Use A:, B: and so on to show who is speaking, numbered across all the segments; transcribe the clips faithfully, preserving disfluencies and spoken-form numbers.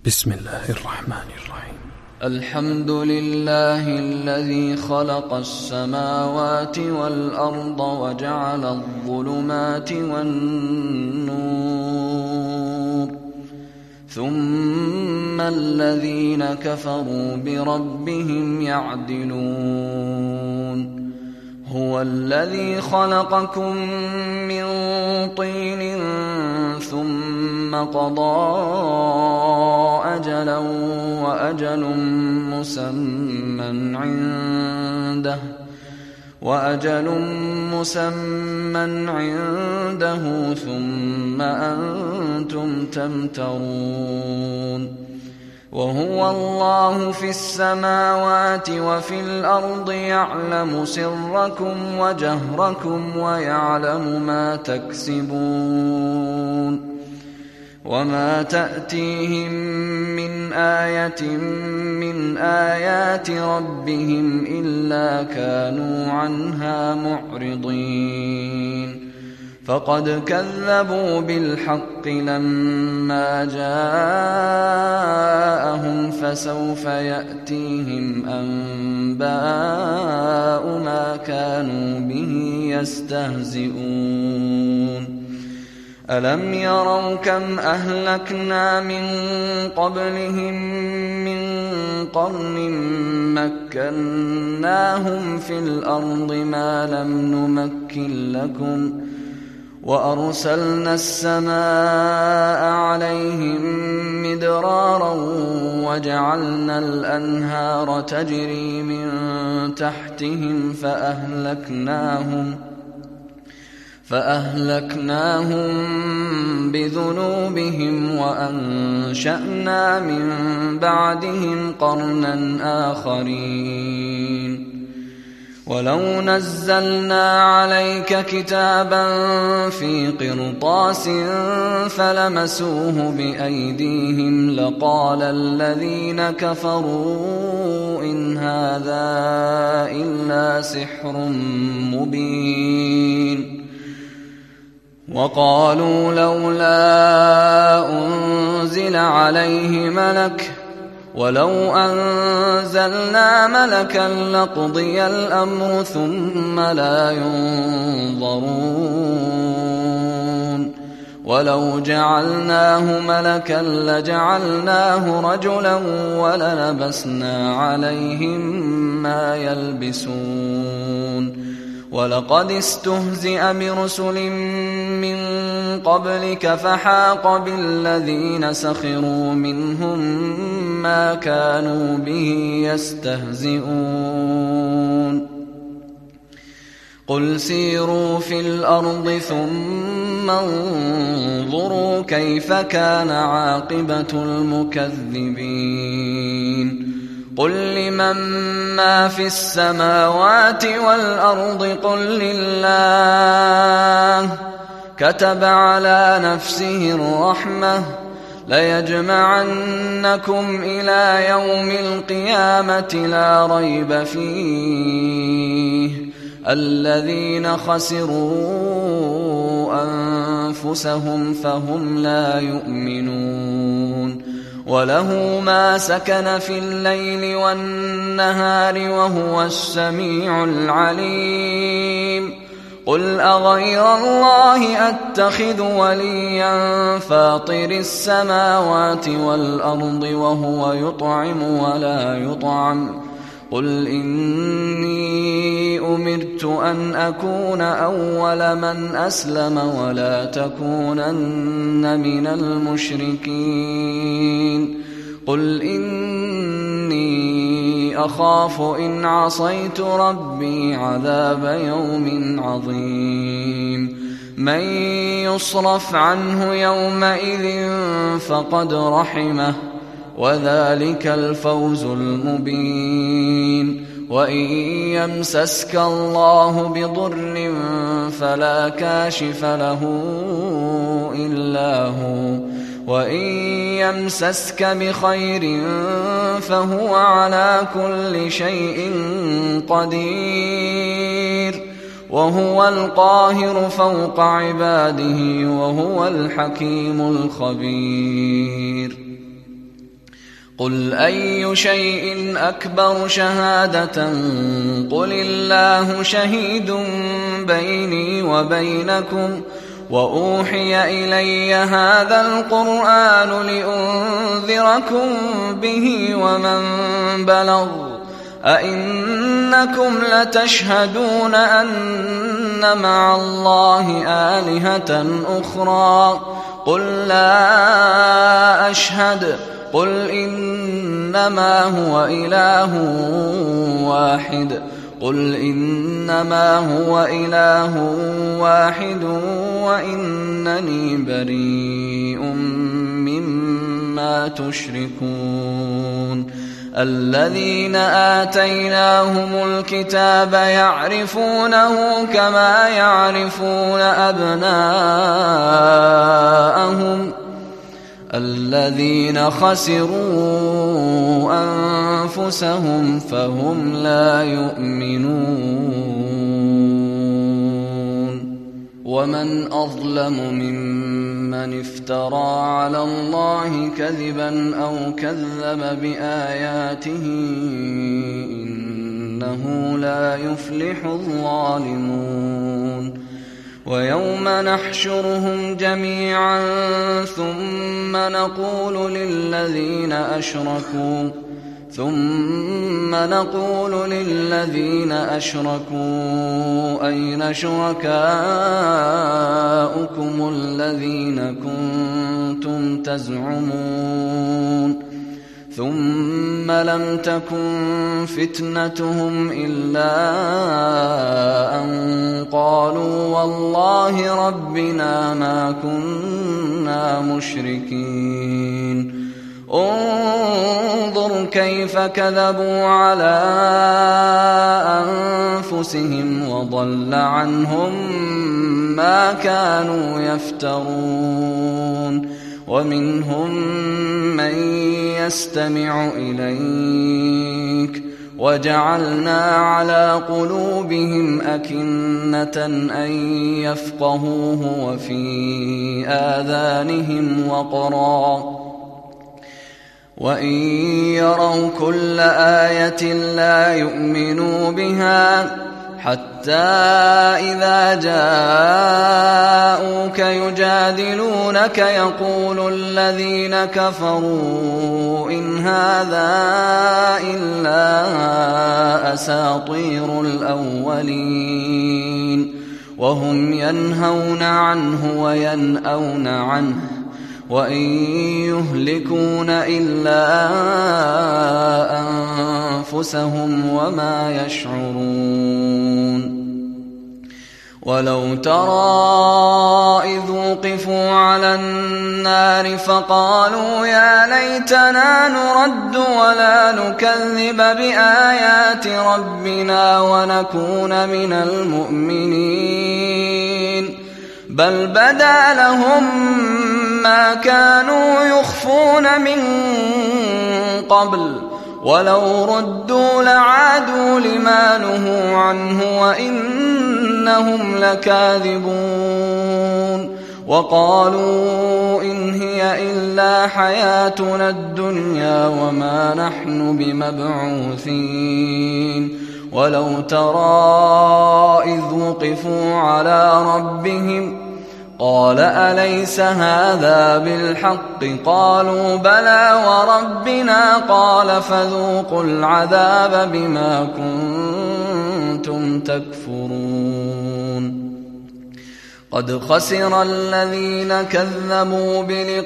A: بسم الله الرحمن الرحيم.
B: الحمد لله الذي خلق السماوات والأرض وجعل الظلمات والنور، ثم الذين كفروا بربهم يعدلون. هو الذي خلقكم من طين ثم قضى أجلا وأجل مسمى عنده وأجل مسمى عنده ثم أنتم تمترون. وهو الله في السماوات وفي الأرض يعلم سركم وجهركم ويعلم ما تكسبون. وما تأتيهم من آية من آيات ربهم إلا كانوا عنها معرضين. فقد كذبوا بالحق لما جاءهم فسوف يأتيهم أنباء ما كانوا به يستهزئون. ألم يروا كم أهلكنا من قبلهم من قرن مكناهم في الأرض ما لم نمكن لكم، وأرسلنا السماء عليهم مدرارا وجعلنا الأنهار تجري من تحتهم فأهلكناهم فأهلكناهم بذنوبهم وأنشأنا من بعدهم قرنا آخرين. ولو نزلنا عليك كتابا في قرطاس فلمسوه بأيديهم لقال الذين كفروا إن هذا إلا سحر مبين. وقالوا لولا أنزل عليه ملك ولو أنزلنا ملكا لقضي الأمر ثم لا ينظرون. ولو جعلناه ملكا لجعلناه رجلا وللبسنا عليهم ما يلبسون. ولقد استهزئ برسل من قبلك فحاق بالذين سخروا منهم ما كانوا به يستهزئون. قل سيروا في الأرض ثم انظروا كيف كان عاقبة المكذبين. قل لمن ما في السماوات والأرض قل لله كتب على نفسه الرحمة ليجمعنكم إلى يوم القيامة لا ريب فيه الذين خسروا أنفسهم فهم لا يؤمنون. وله ما سكن في الليل والنهار وهو السميع العليم. قل أغير الله أتخذ وليا فاطر السماوات والأرض وهو يطعم ولا يطعم. قل إني أمرت أن أكون أول من أسلم ولا تكونن من المشركين. قل إني أخاف إن عصيت ربي عذاب يوم عظيم. من يصرف عنه يومئذ فقد رحمه وذلك الفوز المبين. وإن يمسسك الله بضر فلا كاشف له إلا هو، وإن يمسسك بخير فهو على كل شيء قدير. وهو القاهر فوق عباده وهو الحكيم الخبير. قل أي شيء أكبر شهادة قل الله شهيد بيني وبينكم وأوحي إلي هذا القرآن لأنذركم به ومن بلغ أئنكم لتشهدون أن مع الله آلهة أخرى قل لا أشهد قل إنما هو إله واحد قل إنما هو إله واحد وإنني بريء مما تشركون الذين آتيناهم الكتاب يعرفونه كما يعرفون أبناءهم الذين خسروا أنفسهم فهم لا يؤمنون ومن أظلم ممن افترى على الله كذبا أو كذب بآياته إنه لا يفلح الظالمون ويوم نحشرهم جميعا ثم نقول للذين أشركوا ثم نقول للذين أشركوا أين شركاؤكم الذين كنتم تزعمون ثم لم تكن فتنتهم إلا أن قالوا والله ربنا ما كنا مشركين انظر كيف كذبوا على أنفسهم وضل عنهم ما كانوا يفترون ومنهم من يستمع إليك وجعلنا على قلوبهم أكنة أن يفقهوه وفي آذانهم وقرا وإن يروا كل آية لا يؤمنوا بها حتى إذا جاءوك يجادلونك يقول الذين كفروا إن هذا إلا أساطير الأولين وهم ينهون عنه وينأون عنه وإن يهلكون إلا أنفسهم وما يشعرون ولو ترى إذ وقفوا على النار فقالوا يا ليتنا نرد ولا نكذب بآيات ربنا ونكون من المؤمنين بل بدا لهم ما كانوا يخفون من قبل ولو ردوا لعادوا لما نهوا عنه وإنهم لكاذبون وقالوا إن هي إلا حياتنا الدنيا وما نحن بمبعوثين ولو ترى إذ وقفوا على ربهم قال أليس هذا بالحق قالوا بلى وربنا قال فذوقوا العذاب بما كنتم تكفرون قد خسر الذين كذبوا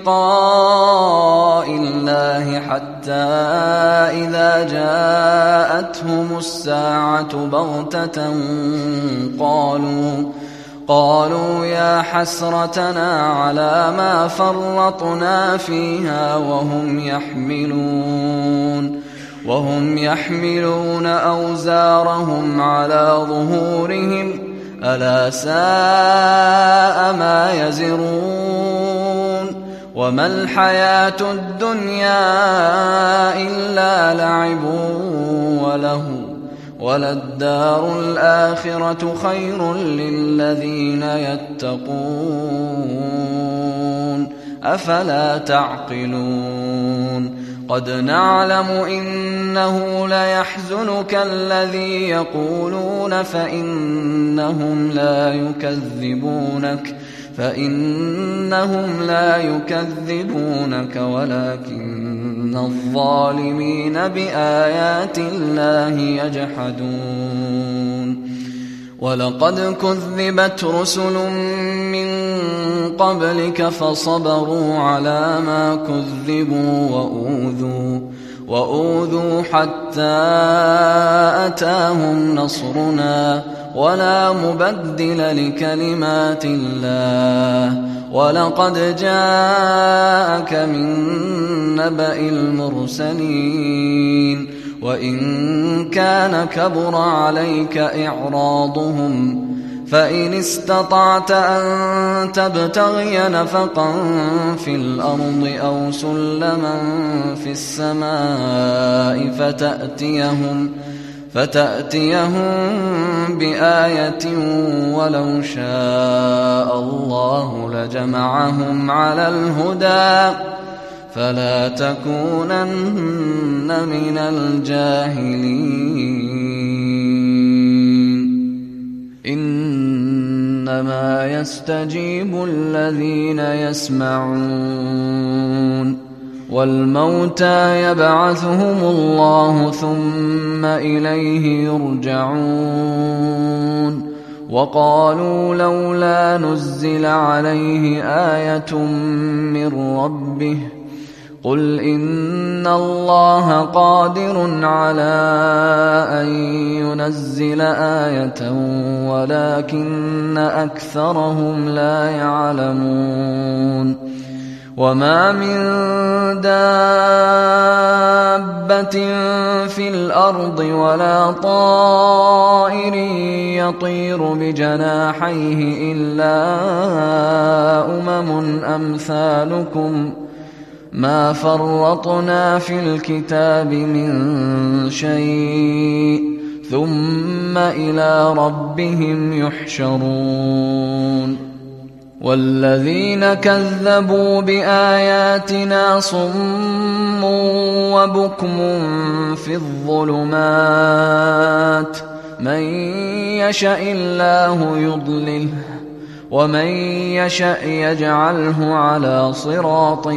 B: بلقاء الله حتى إذا جاءتهم الساعة بغتة قالوا قالوا يا حسرتنا على ما فرطنا فيها وهم يحملون وهم يحملون أوزارهم على ظهورهم ألا ساء ما يزرون وما الحياة الدنيا إلا لعب ولهو وللدار الآخرة خير للذين يتقون أفلا تعقلون قد نعلم إنه ليحزنك الذي يقولون فإنهم لا يكذبونك فإنهم لا يكذبونك ولكن الظالمين بآيات الله يجحدون ولقد كذبت رسل من قبلك فصبروا على ما كذبوا وأوذوا وأوذوا حتى أتاهم نصرنا ولا مبدل لكلمات الله ولقد جاءك من نبأ المرسلين وإن كان كبر عليك إعراضهم فإن استطعت أن تبتغي نفقا في الأرض أو سلما في السماء فتأتيهم فتأتيهم بآية ولو شاء الله لجمعهم على الهدى فلا تكونن من الجاهلين إنما يستجيب الذين يسمعون والموتى يبعثهم الله ثم إليه يرجعون وقالوا لولا نزل عليه آية من ربه قل إن الله قادر على أن ينزل آية ولكن أكثرهم لا يعلمون وما من دابة في الأرض ولا طائر يطير بجناحيه إلا أمم أمثالكم ما فرطنا في الكتاب من شيء ثم إلى ربهم يحشرون والذين كذبوا بآياتنا صم وبكم في الظلمات من يشاء الله يضلله ومن يشاء يجعله على صراط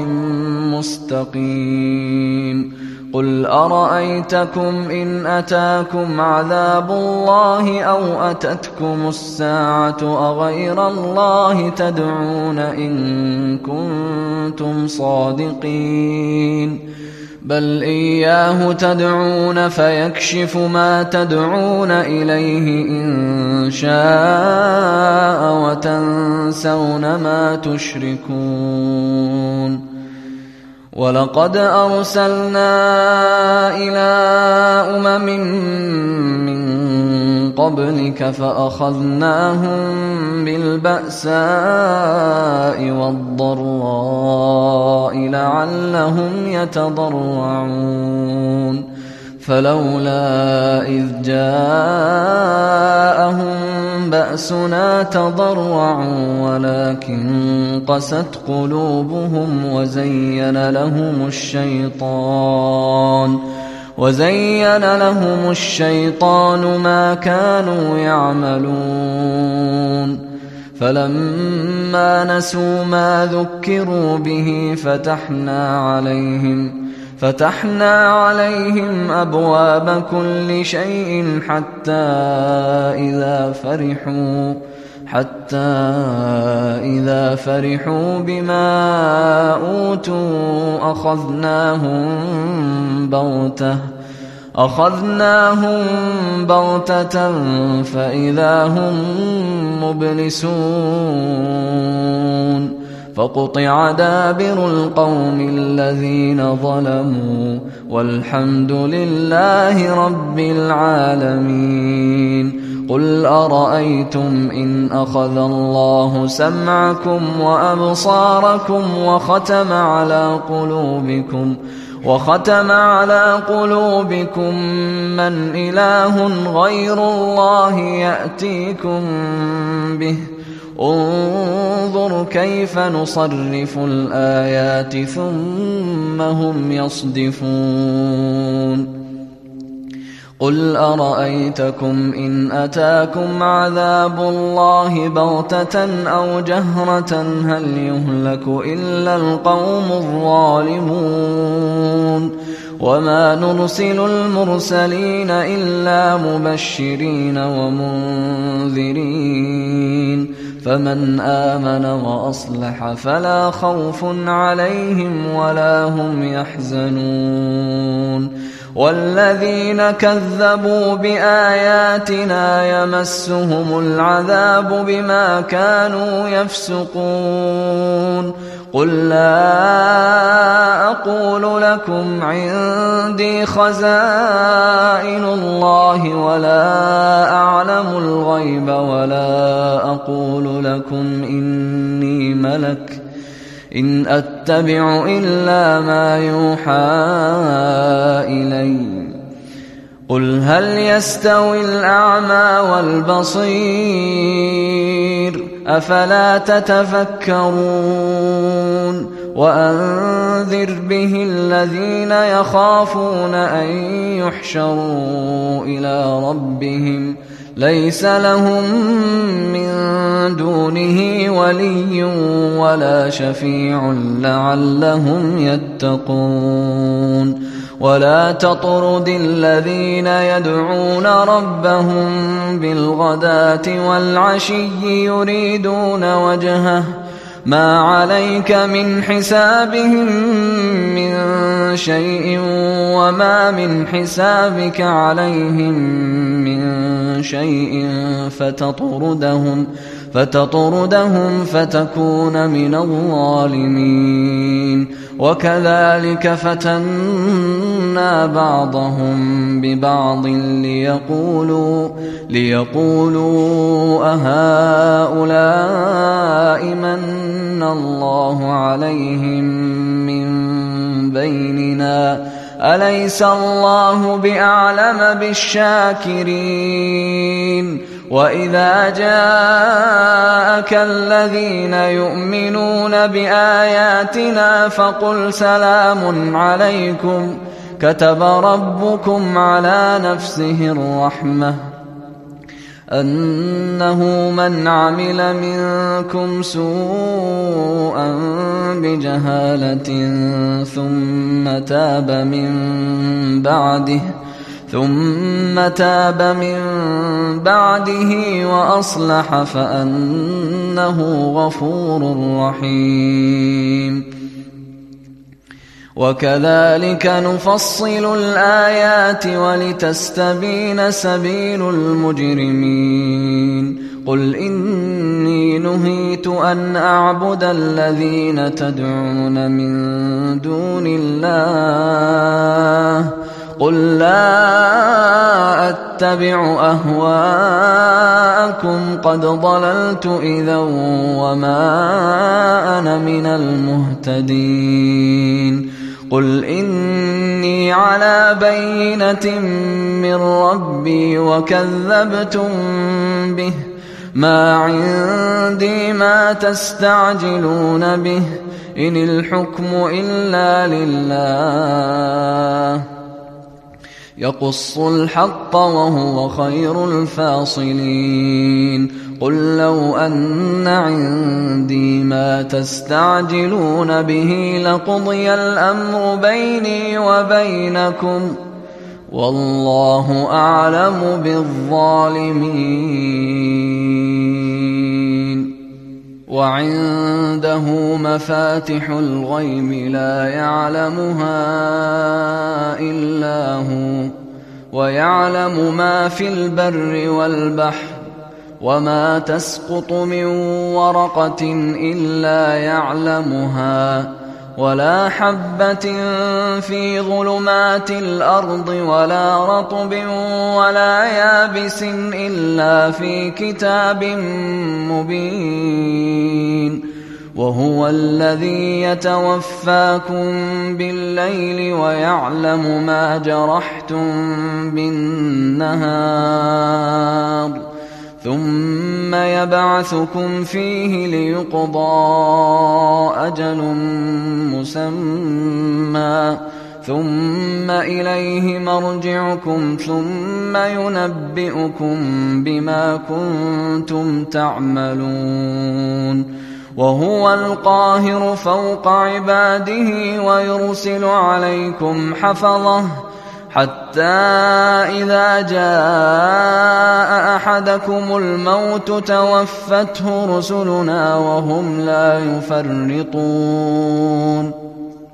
B: مستقيم قل أرأيتكم إن أتاكم عذاب الله أو أتتكم الساعة أغير الله تدعون إن كنتم صادقين بل إياه تدعون فيكشف ما تدعون إليه إن شاء وتنسون ما تشركون ولقد أرسلنا إلى أمم من قبلك فأخذناهم بالبأساء والضراء لعلهم يتضرعون فلولا إذ جاءهم بأسنا تضرعوا ولكن قست قلوبهم وزين لهم الشيطان وزين لهم الشيطان ما كانوا يعملون فلما نسوا ما ذكروا به فتحنا عليهم فتحنا عليهم أبواب كل شيء حتى إذا فرحوا حتى إذا فرحوا بما أوتوا أخذناهم بغتة أخذناهم بغتة فإذا هم مبلسون فقطع دابر القوم الذين ظلموا والحمد لله رب العالمين قل أرأيتم إن أخذ الله سمعكم وأبصاركم وختم على قلوبكم وختم على قلوبكم من إله غير الله يأتيكم به انظر كيف نصرف الآيات ثم هم يصدفون قل أرأيتكم إن أتاكم عذاب الله بغتة أو جهرة هل يهلك إلا القوم الظالمون وما نرسل المرسلين إلا مبشرين ومنذرين فمن آمن وأصلح فلا خوف عليهم ولا هم يحزنون والذين كذبوا بآياتنا يمسهم العذاب بما كانوا يفسقون قل لا أقول لكم عندي خزائن الله ولا أعلم الغيب ولا أقول لكم إني ملك إن أتبع إلا ما يوحى إلي قل هل يستوي الأعمى والبصير أفلا تتفكرون وأنذر به الذين يخافون أن يحشروا إلى ربهم ليس لهم من دونه ولي ولا شفيع لعلهم يتقون ولا تطرد الذين يدعون ربهم بالغداة والعشي يريدون وجهه ما عليك من حسابهم من شيء وما من حسابك عليهم من شيء فتطردهم فتطردهم فتكون من الظالمين وكذلك فتنا بعضهم ببعض ليقولوا ليقولوا أهؤلاء من الله عليهم من بيننا أليس الله بأعلم بالشاكرين وإذا جاءك الذين يؤمنون بآياتنا فقل سلام عليكم كتب ربكم على نفسه الرحمة أنه من عمل منكم سوءا بجهالة ثم تاب من بعده ثم تاب من بعده وأصلح فأنه غفور رحيم وكذلك نفصل الآيات ولتستبين سبيل المجرمين قل إني نهيت أن أعبد الذين تدعون من دون الله قل لا أتبع أهواءكم قد ضللت إذا وما أنا من المهتدين قل إني على بينة من ربي وكذبتم به ما عندي ما تستعجلون به إن الحكم إلا لله يقص الحق وهو خير الفاصلين قل لو أن عندي ما تستعجلون به لقضي الأمر بيني وبينكم والله أعلم بالظالمين وعنده مفاتح الغيب لا يعلمها إلا هو ويعلم ما في البر والبحر وما تسقط من ورقة إلا يعلمها ولا حبة في ظلمات الأرض ولا رطب ولا يابس إلا في كتاب مبين وهو الذي يتوفاكم بالليل ويعلم ما جرحتم بالنهار ثم يبعثكم فيه ليقضى أجل مسمى ثم إليه مرجعكم ثم ينبئكم بما كنتم تعملون وهو القاهر فوق عباده ويرسل عليكم حفظه حتى إذا جاء أحدكم الموت توفته رسلنا وهم لا يفرطون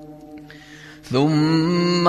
B: ثم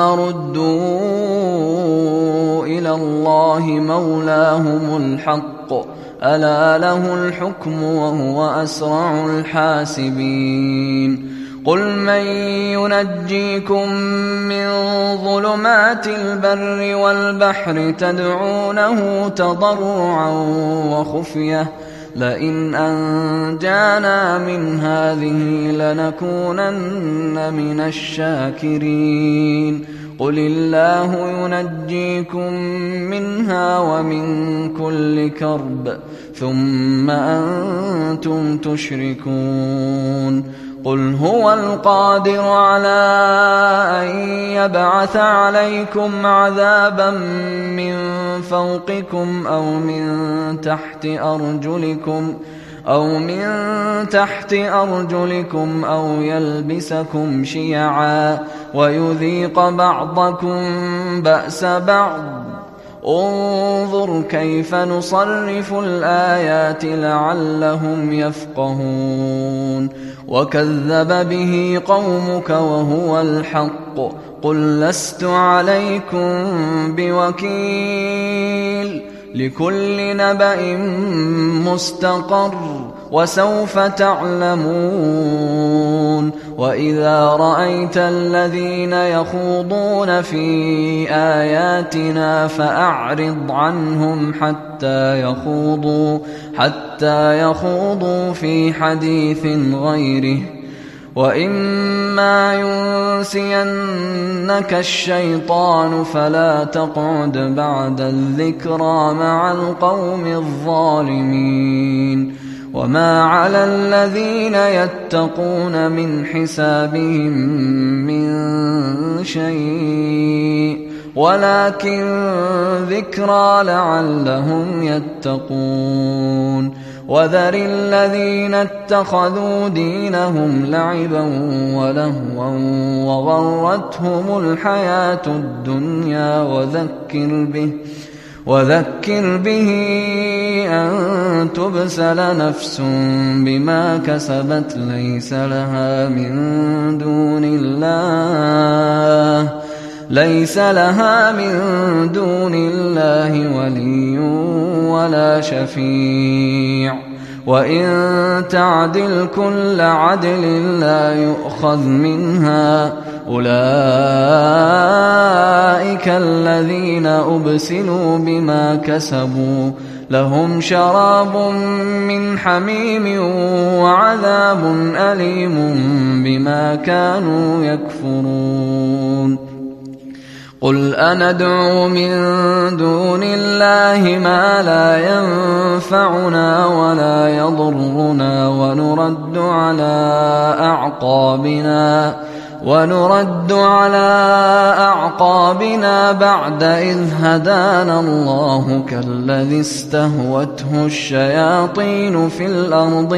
B: ردوا إلى الله مولاهم الحق ألا له الحكم وهو أسرع الحاسبين قل من ينجيكم من ظلمات البر والبحر تدعونه تضرعا وخفية لئن أنجانا من هذه لنكونن من الشاكرين قل الله ينجيكم منها ومن كل كرب ثم أنتم تشركون قل هو القادر على أن يبعث عليكم عذابا من فوقكم أو من تحت أرجلكم أو من تحت أرجلكم أو يلبسكم شيعا ويذيق بعضكم بأس بعض انظر كيف نصرف الآيات لعلهم يفقهون وكذب به قومك وهو الحق قل لست عليكم بوكيل لكل نبأ مستقر وسوف تعلمون وإذا رأيت الذين يخوضون في آياتنا فأعرض عنهم حتى يخوضوا حتى يخوضوا في حديث غيره وإما ينسينك الشيطان فلا تقعد بعد الذكرى مع القوم الظالمين وما على الذين يتقون من حسابهم من شيء ولكن ذكرى لعلهم يتقون وذر الذين اتخذوا دينهم لعبا ولهوا وغرتهم الحياة الدنيا وذكر به وذكر به أن تبسل نفس بما كسبت ليس لها من دون الله ليس لها من دون الله ولي ولا شفيع وإن تعدل كل عدل لا يؤخذ منها أولئك الذين أبسلوا بما كسبوا لهم شراب من حميم وعذاب أليم بما كانوا يكفرون قل أندعو من دون الله ما لا ينفعنا ولا يضرنا ونرد على أعقابنا ونرد على أعقابنا بعد إذ هدانا الله كالذي استهوته الشياطين في الأرض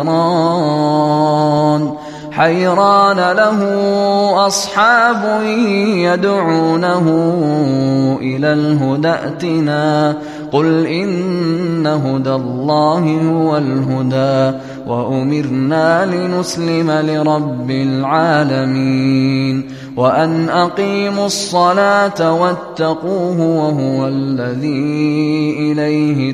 B: حيران حيران له أصحاب يدعونه إلى الهدى ائتنا قل إن هدى الله هو الهدى وأمرنا لنسلم لرب العالمين وأن أقيموا الصلاة واتقوه وهو الذي إليه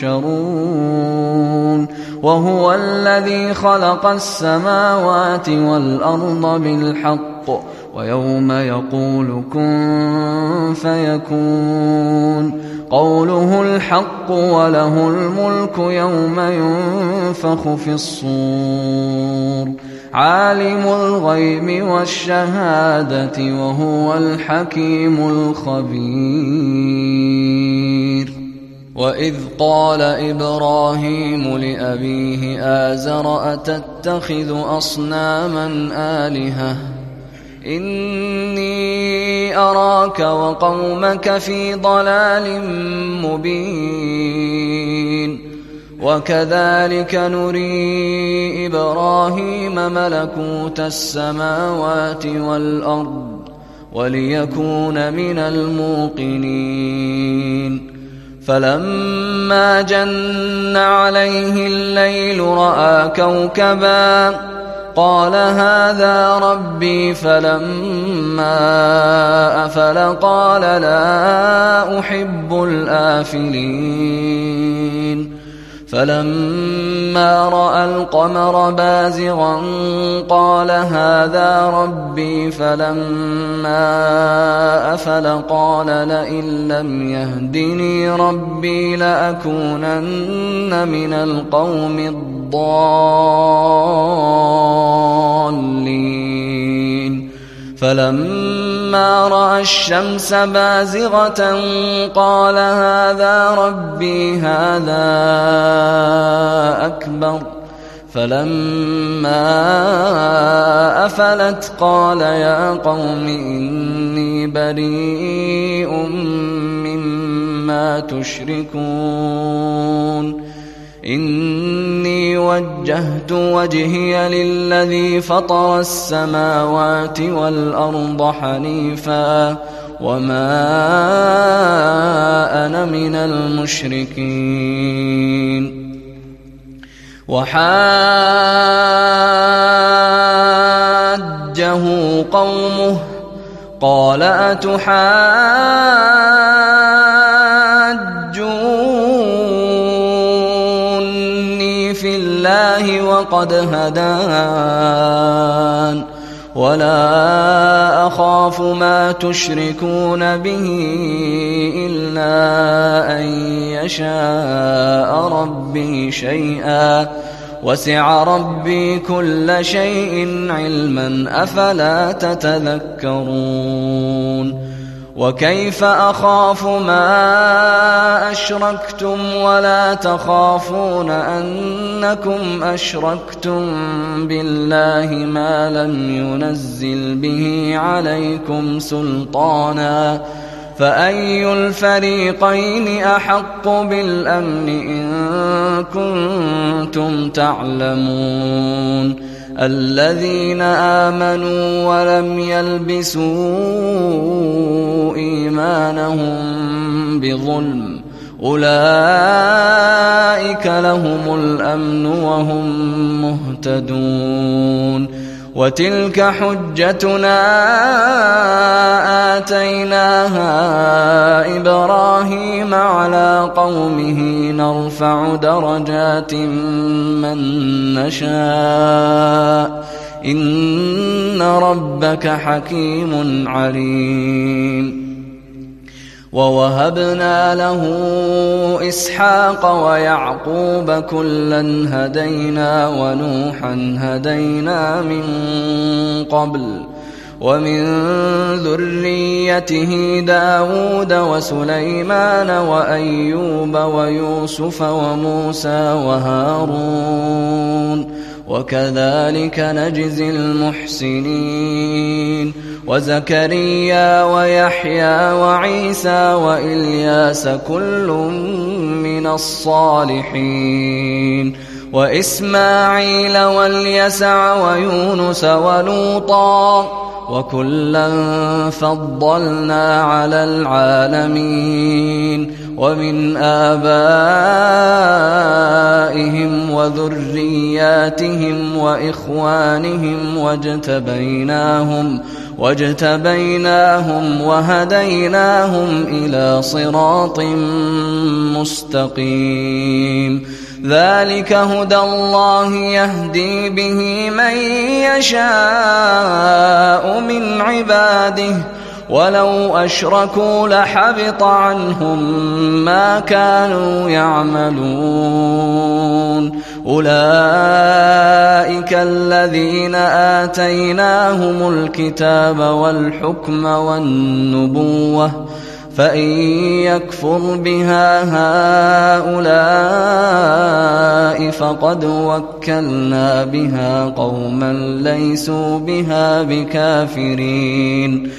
B: تحشرون وهو الذي خلق السماوات والأرض بالحق ويوم يقول كن فيكون قوله الحق وله الملك يوم ينفخ في الصور عالم الغيب والشهادة وهو الحكيم الخبير وإذ قال إبراهيم لأبيه آزر أتتخذ أصناما آلهة إني أراك وقومك في ضلال مبين وكذلك نري إبراهيم ملكوت السماوات والأرض وليكون من الموقنين فلما جن عليه الليل رأى كوكبا قال هذا ربي فلما أفل قال لا أحب الآفلين فلما رأى القمر بازغا قال هذا ربي فلما أفل قال لئن لم يهدني ربي لأكونن من القوم الضالين فلما رأى الشمس بازغة قال هذا ربي هذا أكبر فلما أفلت قال يا قوم إني بريء مما تشركون إني وجهت وجهي للذي فطر السماوات والأرض حنيفا وما أنا من المشركين وحاجه قومه قال أتحاجوني في الله وقد هدان ولا أخاف ما تشركون به إلا أن يشاء ربي شيئا وسع ربي كل شيء علما أفلا تتذكرون وكيف أخاف ما أشركتم ولا تخافون أنكم أشركتم بالله ما لم ينزل به عليكم سلطانا فأي الفريقين أحق بالأمن إن كنتم تعلمون الذين آمنوا ولم يلبسوا إيمانهم بظلم أولئك لهم الأمن وهم مهتدون وتلك حجتنا آتيناها إبراهيم على قومه نرفع درجات من نشاء إن ربك حكيم عليم ووهبنا له إسحاق ويعقوب كلا هدينا ونوحا هدينا من قبل ومن ذريته داود وسليمان وأيوب ويوسف وموسى وهارون وكذلك نجزي المحسنين وزكريا ويحيى وعيسى وإلياس كل من الصالحين وإسماعيل واليسع ويونس ولوطا وكلا فضلنا على العالمين ومن آبائهم وذرياتهم وإخوانهم واجتبيناهم واجتبيناهم وهديناهم إلى صراط مستقيم ذلك هدى الله يهدي به من يشاء من عباده ولو أشركوا لحبط عنهم ما كانوا يعملون أولئك الذين آتيناهم الكتاب والحكم والنبوة فإن يكفر بها هؤلاء فقد وكلنا بها قوما ليسوا بها بكافرين.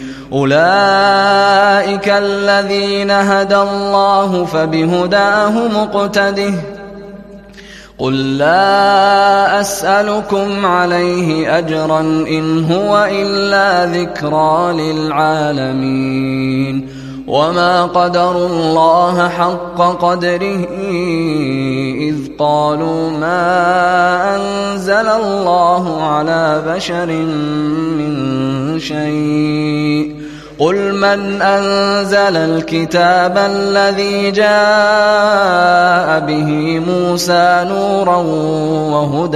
B: أولئك الذين هدى الله فبهداه مقتده. قل لا أسألكم عليه أجرا إن هو إلا ذكرى للعالمين. وما قدروا الله حق قدره إذ قالوا ما أنزل الله على بشر من شيء. قل من أنزل الكتاب الذي جاء به موسى نورا وهدى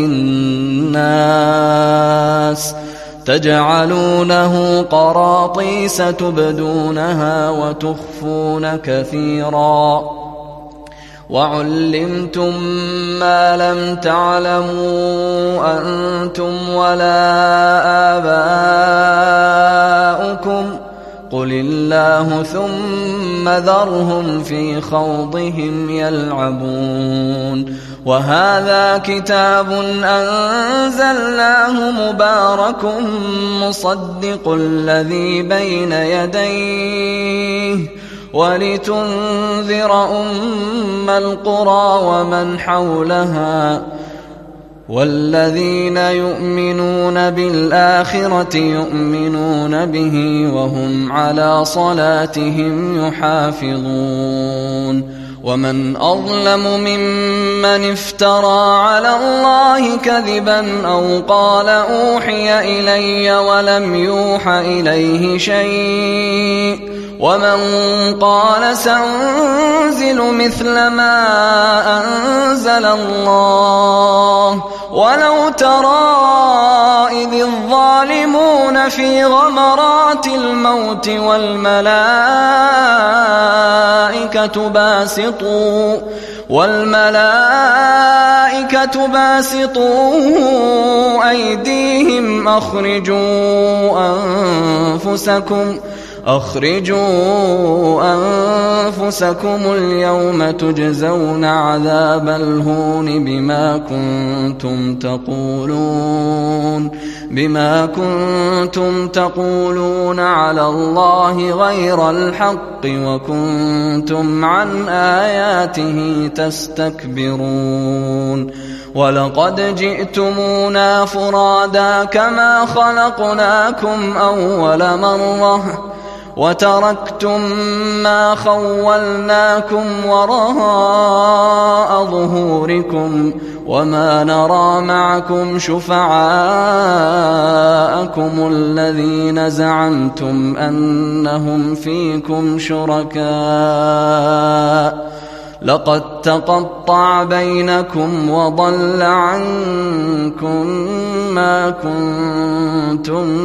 B: للناس تجعلونه قراطيس تبدونها وتخفون كثيرا وعلمتم ما لم تعلموا أنتم ولا آباؤكم قل الله ثم ذرهم في خوضهم يلعبون. وهذا كتاب أنزلناه مبارك مصدق الذي بين يديه ولتنذر أم القرى ومن حولها والذين يؤمنون بالآخرة يؤمنون به وهم على صلاتهم يحافظون. ومن أظلم ممن افترى على الله كذبا أو قال أوحي إلي ولم يوح إليه شيء ومن قال سأنزل مثل ما أنزل الله. ولو ترى إذ الظالمون في غمرات الموت والملائكة باسطوا والملائكة باسطوا أيديهم أخرجوا أنفسكم أخرجوا أنفسكم اليوم تجزون عذاب الهون بما كنتم تقولون بما كنتم تقولون على الله غير الحق وكنتم عن آياته تستكبرون. ولقد جئتمونا فرادا كما خلقناكم أول مرة وتركتم ما خولناكم وراء ظهوركم وما نرى معكم شفعاءكم الذين زعمتم أنهم فيكم شركاء لقد تقطع بينكم وضل عنكم ما كنتم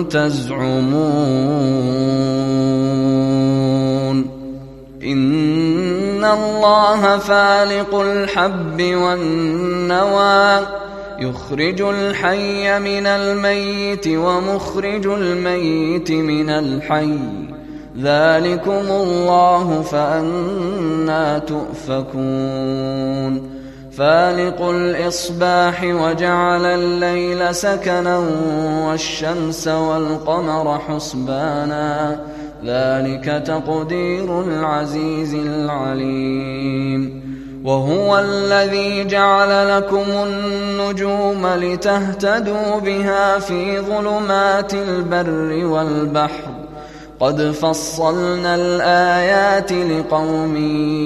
B: تزعمون. إن الله فالق الحب والنوى يخرج الحي من الميت ومخرج الميت من الحي ذلكم الله فأنى تؤفكون. فالق الإصباح وجعل الليل سكنا والشمس والقمر حسبانا ذلك تقدير العزيز العليم. وهو الذي جعل لكم النجوم لتهتدوا بها في ظلمات البر والبحر قد فصلنا الآيات لقوم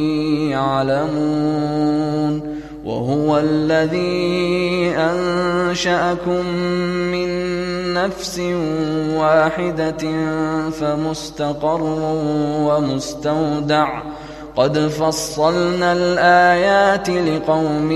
B: يعلمون. وهو الذي أنشأكم من نفس واحدة فمستقر ومستودع قد فصلنا الآيات لقوم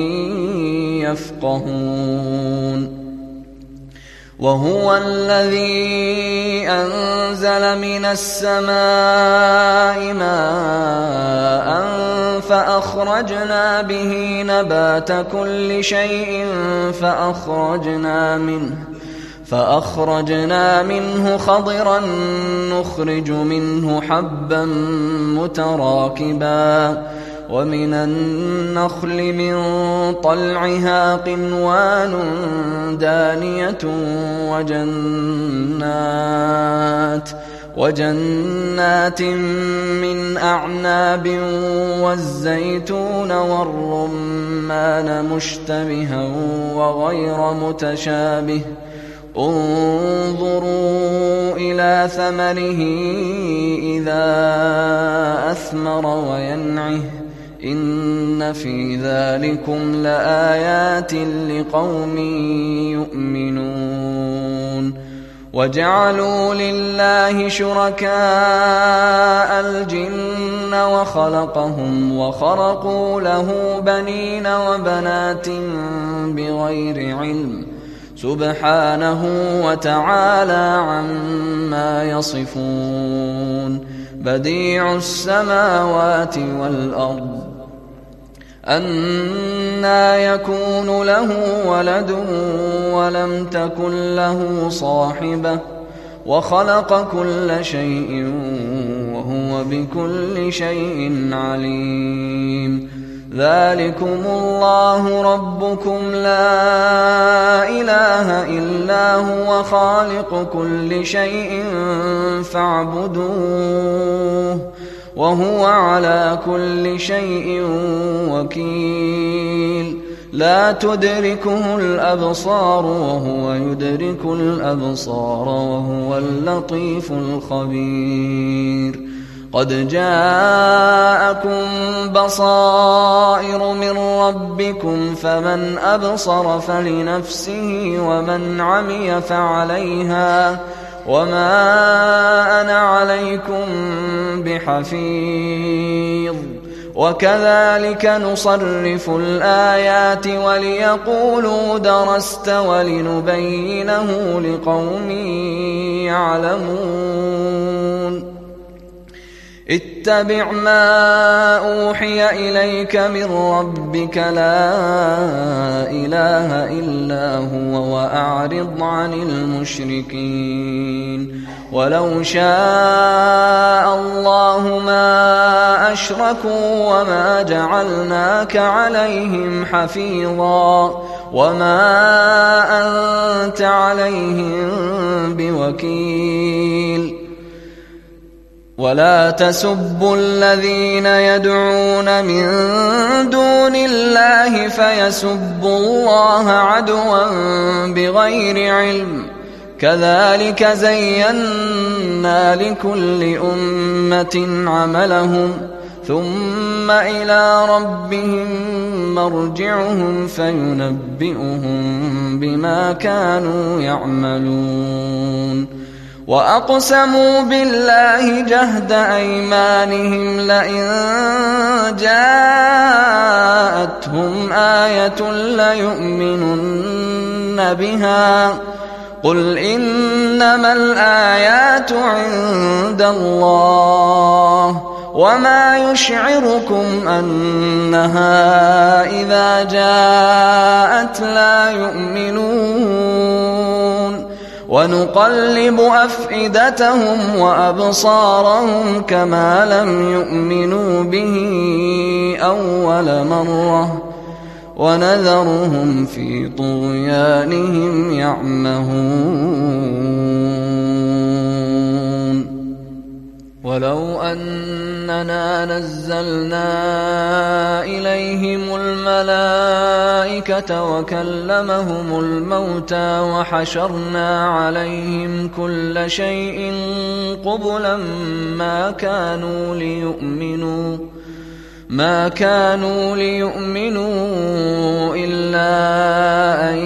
B: يفقهون. وهو الذي أنزل من السماء ماء فأخرجنا به نبات كل شيء فأخرجنا منه فأخرجنا منه خضرا نخرج منه حبا متراكبا ومن النخل من طلعها قنوان دانية وجنات وجنات من أعناب والزيتون والرمان مشتبها وغير متشابه انظروا إلى ثمره إذا أثمر وينعه إن في ذلكم لآيات لقوم يؤمنون وجعلوا لله شركاء الجن وخلقهم وخرقوا له بنين وبنات بغير علم سبحانه وتعالى عما يصفون بديع السماوات والأرض أنى يكون له ولد ولم تكن له صاحبة وخلق كل شيء وهو بكل شيء عليم ذلكم الله ربكم لا إله إلا هو خالق كل شيء فاعبدوه وهو على كل شيء وكيل لا تدركه الأبصار وهو يدرك الأبصار وهو اللطيف الخبير قد جاءكم بصائر من ربكم فمن أبصر فلنفسه ومن عمي فعليها وما أنا عليكم بحفيظ وكذلك نصرف الآيات وليقولوا درست ولنبينه لقوم يعلمون اتبع ما أوحي إليك من ربك لا إله إلا هو وأعرض عن المشركين ولو شاء الله ما أشركوا وما جعلناك عليهم حفيظا وما أنت عليهم بوكيل ولا تسبوا الذين يدعون من دون الله فيسبوا الله عدوا بغير علم كذلك زينا لكل أمة عملهم ثم إلى ربهم مرجعهم فينبئهم بما كانوا يعملون وأقسموا بالله جهد أيمانهم لئن جاءتهم آية ليؤمنن بها قل إنما الآيات عند الله وما يشعركم أنها إذا جاءت لا يؤمنون ونقلب أفئدتهم وأبصارهم كما لم يؤمنوا به أول مرة ونذرهم في طغيانهم يعمهون ولو أننا نزلنا إليهم الملائكة وكلمهم الموتى وحشرنا عليهم كل شيء قبلا ما كانوا ليؤمنوا ما كانوا ليؤمنوا إلا أن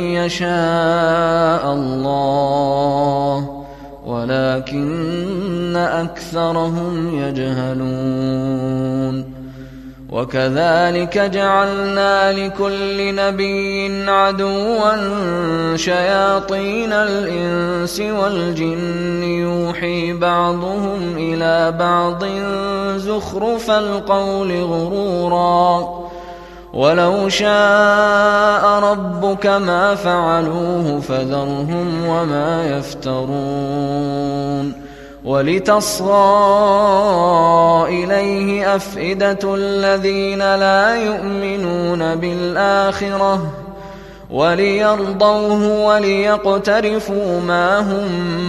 B: يشاء الله ولكن أكثرهم يجهلون وكذلك جعلنا لكل نبي عدوا شياطين الإنس والجن يوحي بعضهم إلى بعض زخرف القول غرورا ولو شاء ربك ما فعلوه فذرهم وما يفترون ولتصغى إليه أفئدة الذين لا يؤمنون بالآخرة وليرضوه وليقترفوا ما هم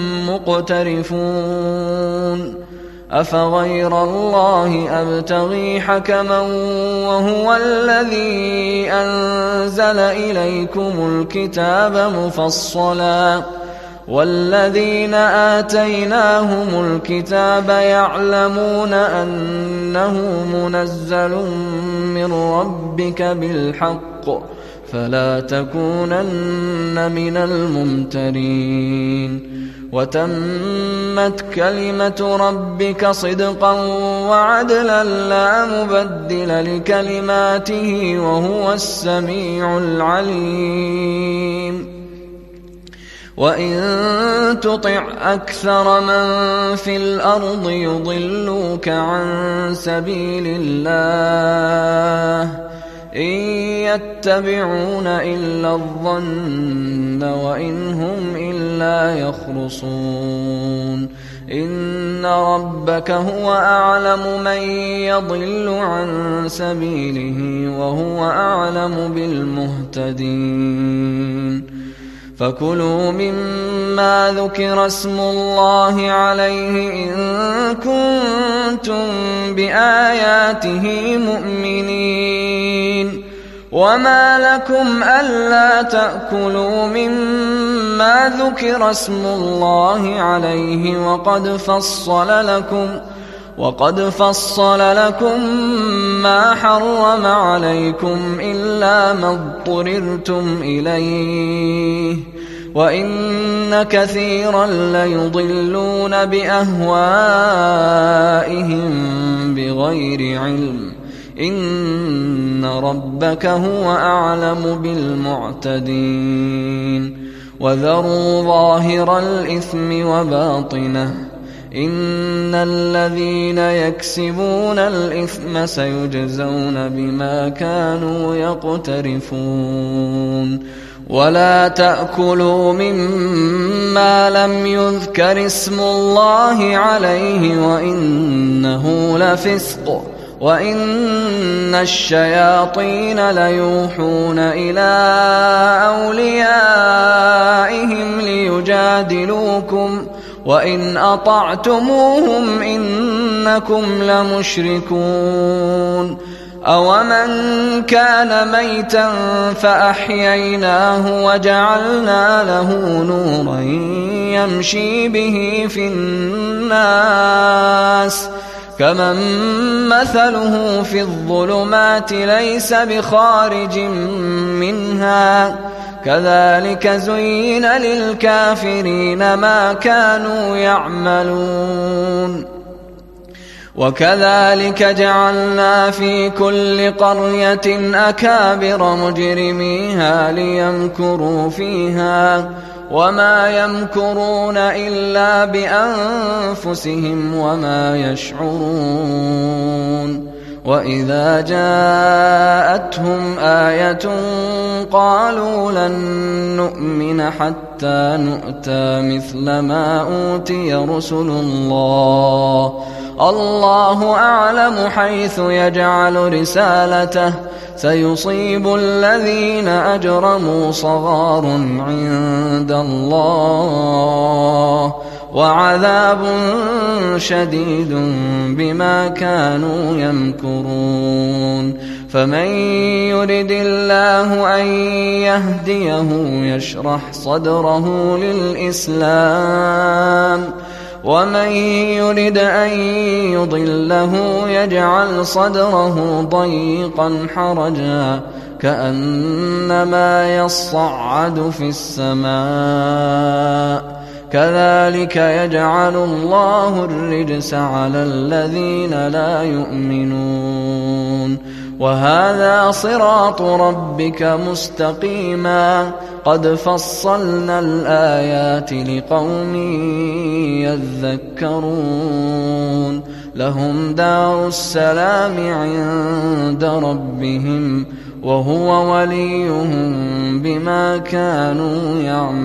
B: مقترفون أفغير الله أبتغي حكما وهو الذي أنزل إليكم الكتاب مفصلا والذين آتيناهم الكتاب يعلمون أنه منزل من ربك بالحق فلا تكونن من الممترين وتمت كلمة ربك صدقا وعدلا لا مبدل لكلماته وهو السميع العليم وإن تطع أكثر من في الأرض يضلوك عن سبيل الله إن يتبعون إلا الظن وإن هم إلا يخرصون إن ربك هو أعلم من يضل عن سبيله وهو أعلم بالمهتدين فكلوا مما ذكر اسم الله عليه إن كنتم بآياته مؤمنين وما لكم ألا تأكلوا مما ذكر اسم الله عليه وقد فصل لكم وقد فصل لكم ما حرم عليكم إلا ما اضطررتم إليه وإن كثيرا ليضلون بأهوائهم بغير علم إن ربك هو أعلم بالمعتدين وذروا ظاهر الإثم وباطنه إن الذين يكسبون الإثم سيجزون بما كانوا يقترفون ولا تأكلوا مما لم يذكر اسم الله عليه وإنه لفسق وإن الشياطين ليوحون إلى أوليائهم ليجادلوكم وإن أطعتموهم إنكم لمشركون أومن كان ميتا فأحييناه وجعلنا له نورا يمشي به في الناس كمن مثله في الظلمات ليس بخارج منها كذلك زين للكافرين ما كانوا يعملون وكذلك جعلنا في كل قرية أكابر مجرميها ليمكروا فيها وما يمكرون إلا بأنفسهم وما يشعرون وإذا جاءتهم آية قالوا لن نؤمن حتى نؤتى مثل ما أوتي رسل الله الله أعلم حيث يجعل رسالته سيصيب الذين أجرموا صغار عند الله وعذاب شديد بما كانوا يمكرون فمن يرد الله أن يهديه يشرح صدره للإسلام ومن يرد أن يضله يجعل صدره ضيقا حرجا كأنما يصعد في السماء كذلك يجعل الله الرجس على الذين لا يؤمنون وهذا صراط ربك مستقيما قد فصلنا الآيات لقوم يذكرون لهم دار السلام عند ربهم وهو وليهم بما كانوا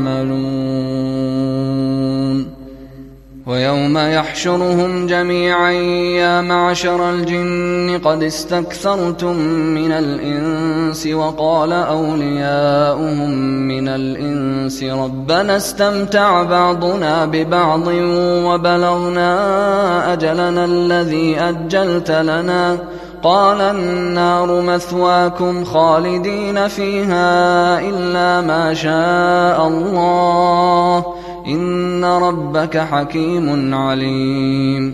B: يعملون. ويوم يحشرهم جميعا يا معشر الجن قد استكثرتم من الإنس وقال أولياؤهم من الإنس ربنا استمتع بعضنا ببعض وبلغنا أجلنا الذي أجلت لنا قال النار مثواكم خالدين فيها إلا ما شاء الله إن ربك حكيم عليم.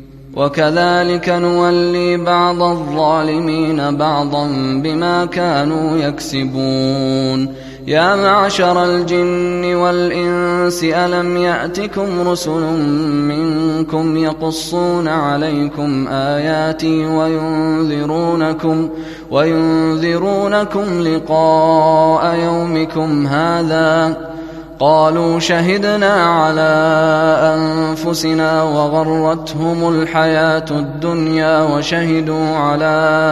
B: وكذلك نولي بعض الظالمين بعضا بما كانوا يكسبون. يا معشر الجن والإنس ألم يأتكم رسل منكم يقصون عليكم آياتي وينذرونكم, وينذرونكم لقاء يومكم هذا قالوا شهدنا على أنفسنا وغرتهم الحياة الدنيا وشهدوا على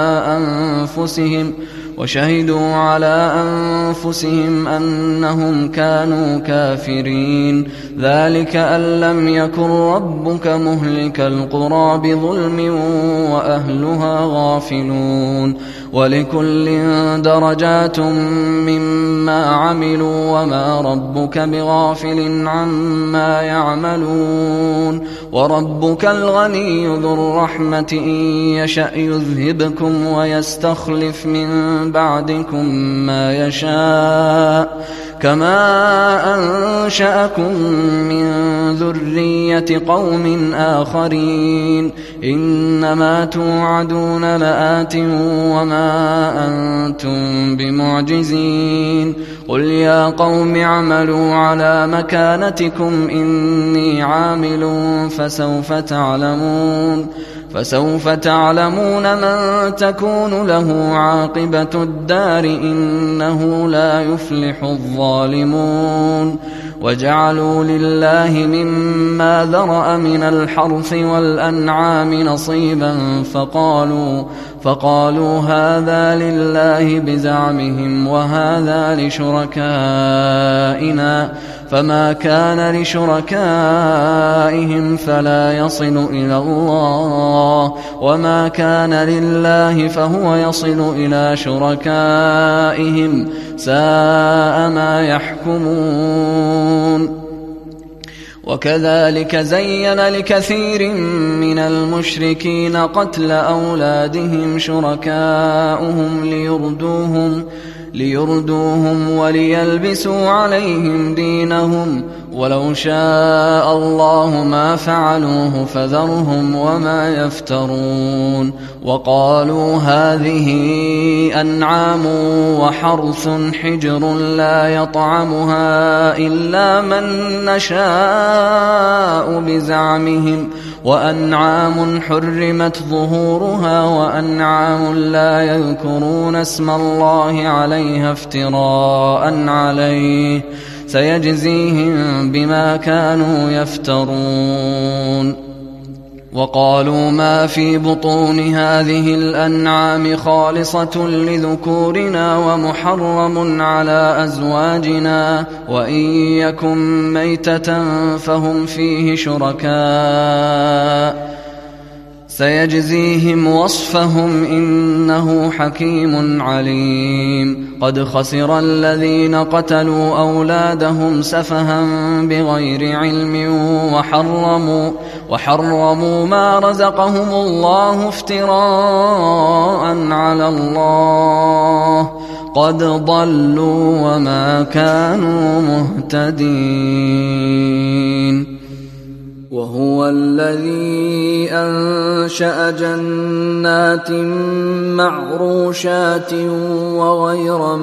B: أنفسهم وشهدوا على أنفسهم أنهم كانوا كافرين. ذلك أن لم يكن ربك مهلك القرى بظلم وأهلها غافلون. ولكل درجات مما عملوا وما ربك بغافل عما يعملون. وربك الغني ذو الرحمة إن يشأ يذهبكم ويستخلف من بعدكم ما يشاء كما أنشأكم من ذرية قوم آخرين. إنما توعدون لآت وما أنتم بمعجزين. قل يا قوم اعملوا على مكانتكم إني عامل فسوف تعلمون فسوف تعلمون من تكون له عاقبة الدار إنه لا يفلح الظالمون. وجعلوا لله مما ذرأ من الحرث والأنعام نصيبا فقالوا, فقالوا هذا لله بزعمهم وهذا لشركائنا فما كان لشركائهم فلا يصل إلى الله وما كان لله فهو يصل إلى شركائهم ساء ما يحكمون. وكذلك زين لكثير من المشركين قتل أولادهم شركاؤهم ليردوهم ليردوهم وليلبسوا عليهم دينهم ولو شاء الله ما فعلوه فذرهم وما يفترون. وقالوا هذه أنعام وحرث حجر لا يطعمها إلا من نشاء بزعمهم وأنعام حرمت ظهورها وأنعام لا يذكرون اسم الله عليها افتراء عليه سيجزيهم بما كانوا يفترون. وقالوا ما في بطون هذه الأنعام خالصة لذكورنا ومحرم على أزواجنا وإن يكن ميتة فهم فيه شركاء سيجزيهم وصفهم إنه حكيم عليم. قد خسر الذين قتلوا أولادهم سفها بغير علم وحرموا, وحرموا ما رزقهم الله افتراء على الله قد ضلوا وما كانوا مهتدين. وهو الذي أنشأ جنات معروشات وغير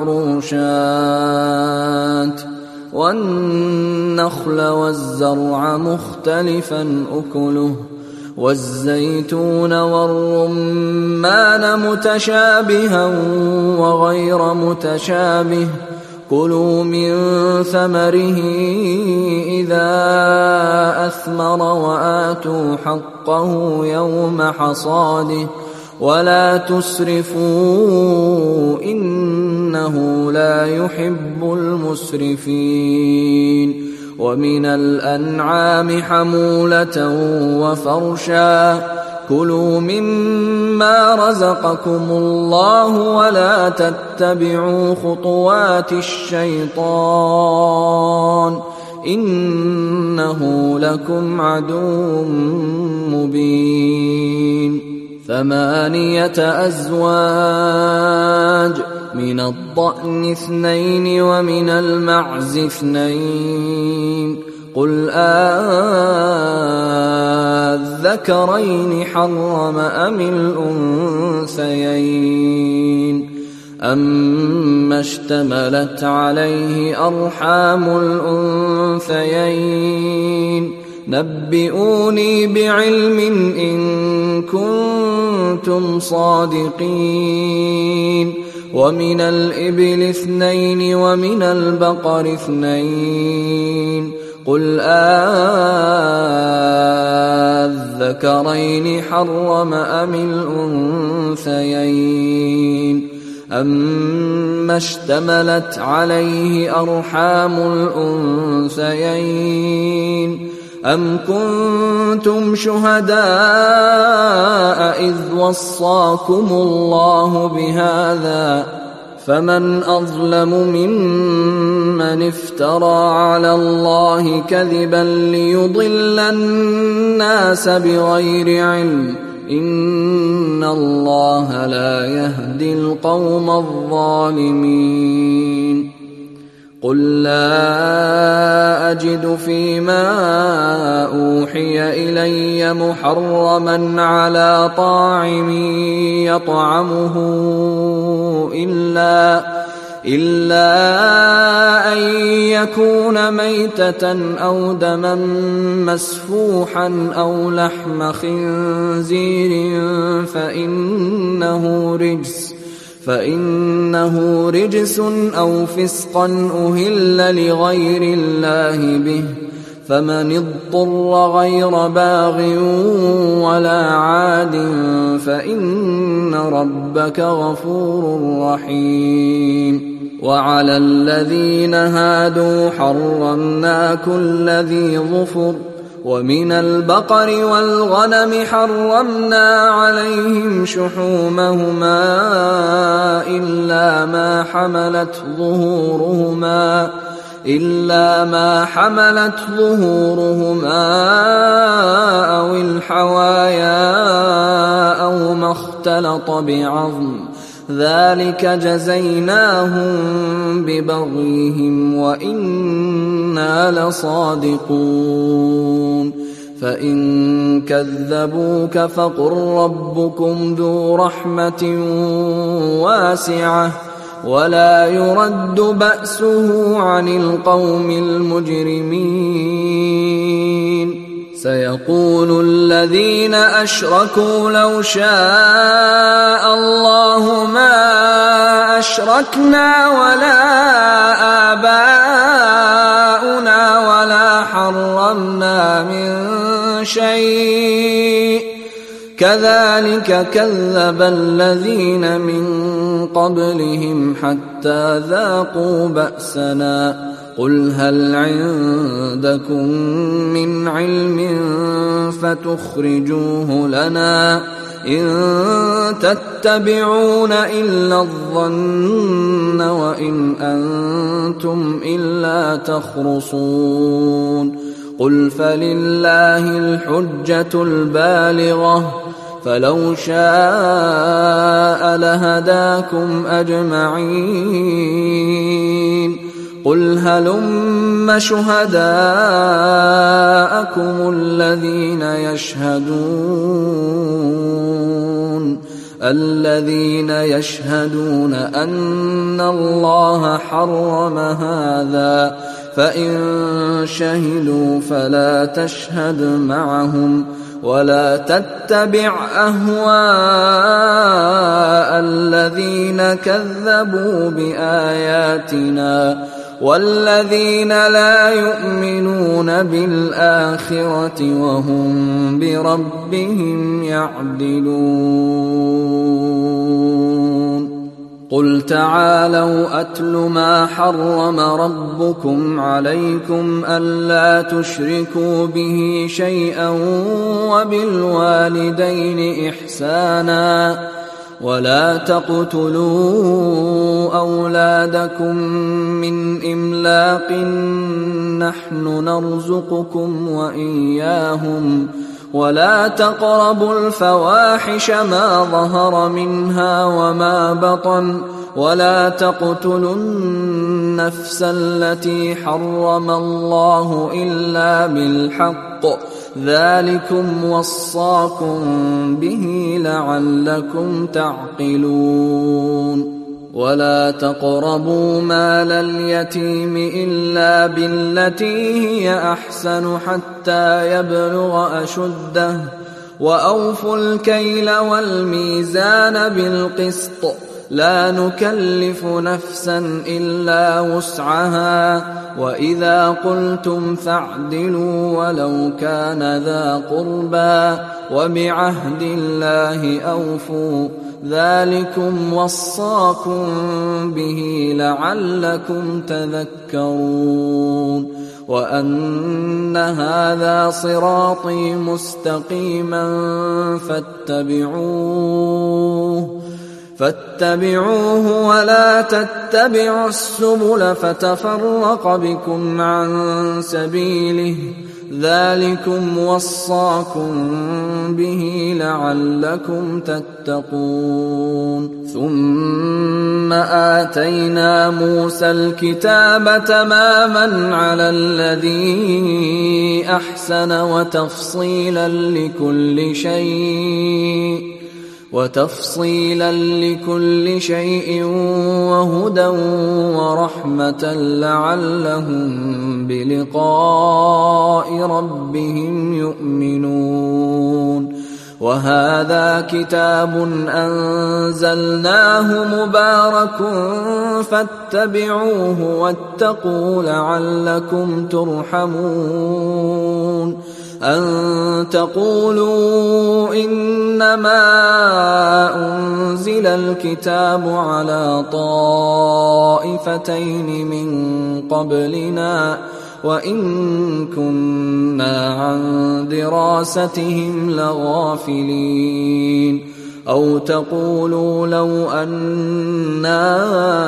B: معروشات والنخل والزرع مختلفا أكله والزيتون والرمان متشابها وغير متشابه كلوا من ثمره إذا أثمر وآتوا حقه يوم حصاده ولا تسرفوا إنه لا يحب المسرفين ومن الأنعام حمولة وفرشا كلوا مما رزقكم الله ولا تتبعوا خطوات الشيطان إنه لكم عدو مبين ثمانية أزواج من الضأن اثنين ومن المعز اثنين قل آذكرين حرم أم الأنثيين أما اشتملت عليه أرحام الأنثيين نبئوني بعلم إن كنتم صادقين ومن الإبل اثنين ومن البقر اثنين قل آذكرين حرم أم الأنثيين أما اشتملت عليه أرحام الأنثيين أم كنتم شهداء إذ وصاكم الله بهذا فمن أظلم ممن افترى على الله كذبا ليضل الناس بغير علم إن الله لا يهدي القوم الظالمين قل لا أجد فيما أوحي إلي محرما على طاعم يطعمه إلا إلا أن يكون ميتة أو دما مسفوحا أو لحم خنزير فإنه رجس فإنه رجس أو فسقا أهل لغير الله به فمن اضطر غير باغ ولا عاد فإن ربك غفور رحيم وعلى الذين هادوا حرمنا كل ذي ظفر ومن البقر والغنم حرمنا عليهم شحومهما إلا ما حملت ظهورهما إلا ما حملت ظهورهما أو الحوايا أو ما اختلط بعظم ذلك جزيناهم ببغيهم وإنا لصادقون فإن كذبوك فقل ربكم ذو رحمة واسعة ولا يرد بأسه عن القوم المجرمين سيقول الذين أشركوا لو شاء الله ما أشركنا ولا آباؤنا ولا حرمنا من شيء كذلك كذب الذين من قبلهم حتى ذاقوا بأسنا قل هل عندكم من علم فتخرجوه لنا إن تتبعون إلا الظن وإن أنتم إلا تخرصون قل فلله الحجة البالغة فلو شاء لهداكم أجمعين قل هلم شهداءكم الذين يشهدون الذين يشهدون أن الله حرم هذا فإن شهدوا فلا تشهد معهم ولا تتبع أهواء الذين كذبوا بآياتنا والذين لا يؤمنون بالآخرة وهم بربهم يعدلون قل تعالوا أتل ما حرم ربكم عليكم ألا تشركوا به شيئا وبالوالدين إحسانا ولا تقتلوا أولادكم من إملاق نحن نرزقكم وإياهم ولا تقربوا الفواحش ما ظهر منها وما بطن ولا تقتلوا النفس التي حرم الله إلا بالحق ذلكم وصاكم به لعلكم تعقلون ولا تقربوا مال اليتيم إلا بالتي هي أحسن حتى يبلغ أشده وأوفوا الكيل والميزان بالقسط لا نكلف نفسا إلا وسعها وإذا قلتم فاعدلوا ولو كان ذا قربى وبعهد الله أوفوا ذلكم وصاكم به لعلكم تذكرون وأن هذا صراطي مستقيما فاتبعوه فاتبعوه ولا تتبعوا السبل فتفرق بكم عن سبيله ذلكم وصاكم به لعلكم تتقون ثم آتينا موسى الكتاب تماما على الذي أحسن وتفصيلا لكل شيء وتفصيلا لكل شيء وهدى ورحمة لعلهم بلقاء ربهم يؤمنون وهذا كتاب أنزلناه مبارك فاتبعوه واتقوا لعلكم ترحمون أن تقولوا إنما أنزل الكتاب على طائفتين من قبلنا وإن كنا عن دراستهم لغافلين أو تقولوا لو أنا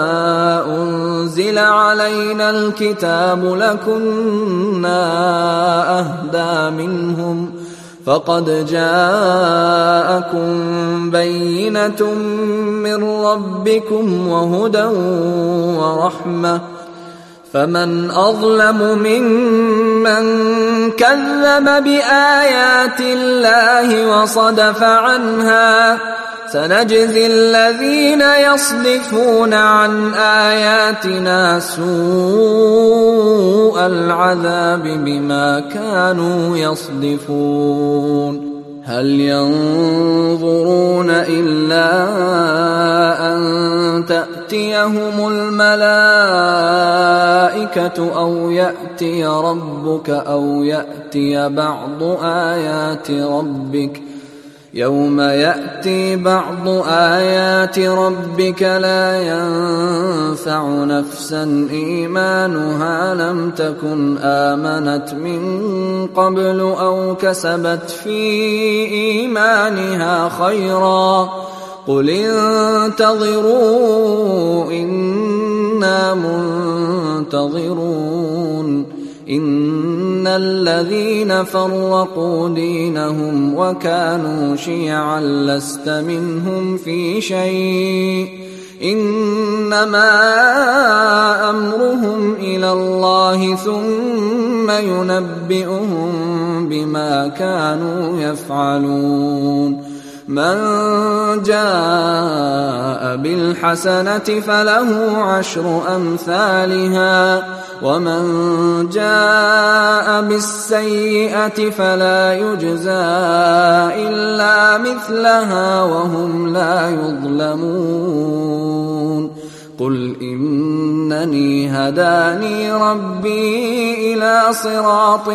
B: أنزل علينا الكتاب لكنا أهدى منهم فقد جاءكم بينة من ربكم وهدى ورحمة فمن أظلم ممن كذب بآيات الله وصدف عنها سنجزي الذين يصدفون عن آياتنا سوء العذاب بما كانوا يصدفون هل ينظرون إلا أن تأتيهم الملائكة أو يأتي ربك أو يأتي بعض آيات ربك يوم يأتي بعض آيات ربك لا ينفع نفسا إيمانها لم تكن آمنت من قبل أو كسبت في إيمانها خيرا قل انتظروا إنا منتظرون إن الذين فرقوا دينهم وكانوا شيعا لست منهم في شيء إنما أمرهم إلى الله ثم ينبئهم بما كانوا يفعلون من جاء بالحسنة فله عشر أمثالها ومن جاء بالسيئة فلا يجزى إلا مثلها وهم لا يظلمون قل إنني هداني ربي إلى صراط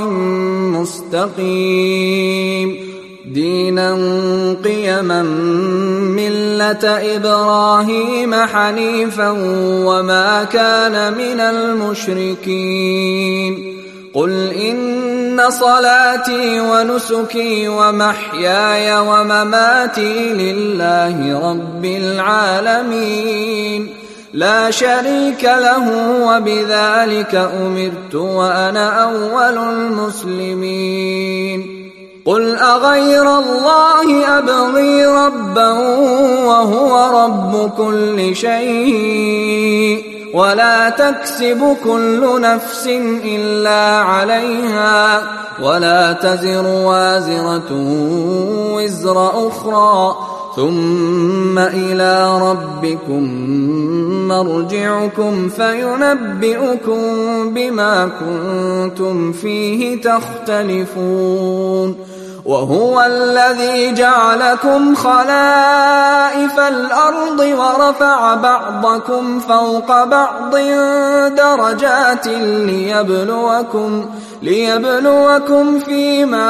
B: مستقيم دينا قيما ملة إبراهيم حنيفا وما كان من المشركين قل إن صلاتي ونسكي ومحياي ومماتي لله رب العالمين لا شريك له وبذلك أمرت وأنا أول المسلمين قل أغير الله أبغي ربا وهو رب كل شيء ولا تكسب كل نفس إلا عليها ولا تزر وازرة وزر أخرى ثم إلى ربكم مرجعكم فينبئكم بما كنتم فيه تختلفون وهو الذي جعلكم خلائف الأرض ورفع بعضكم فوق بعض درجات ليبلوكم, ليبلوكم فيما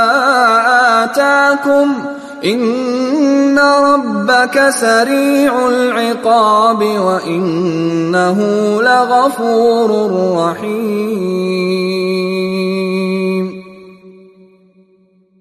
B: آتاكم إن ربك سريع العقاب وإنه لغفور رحيم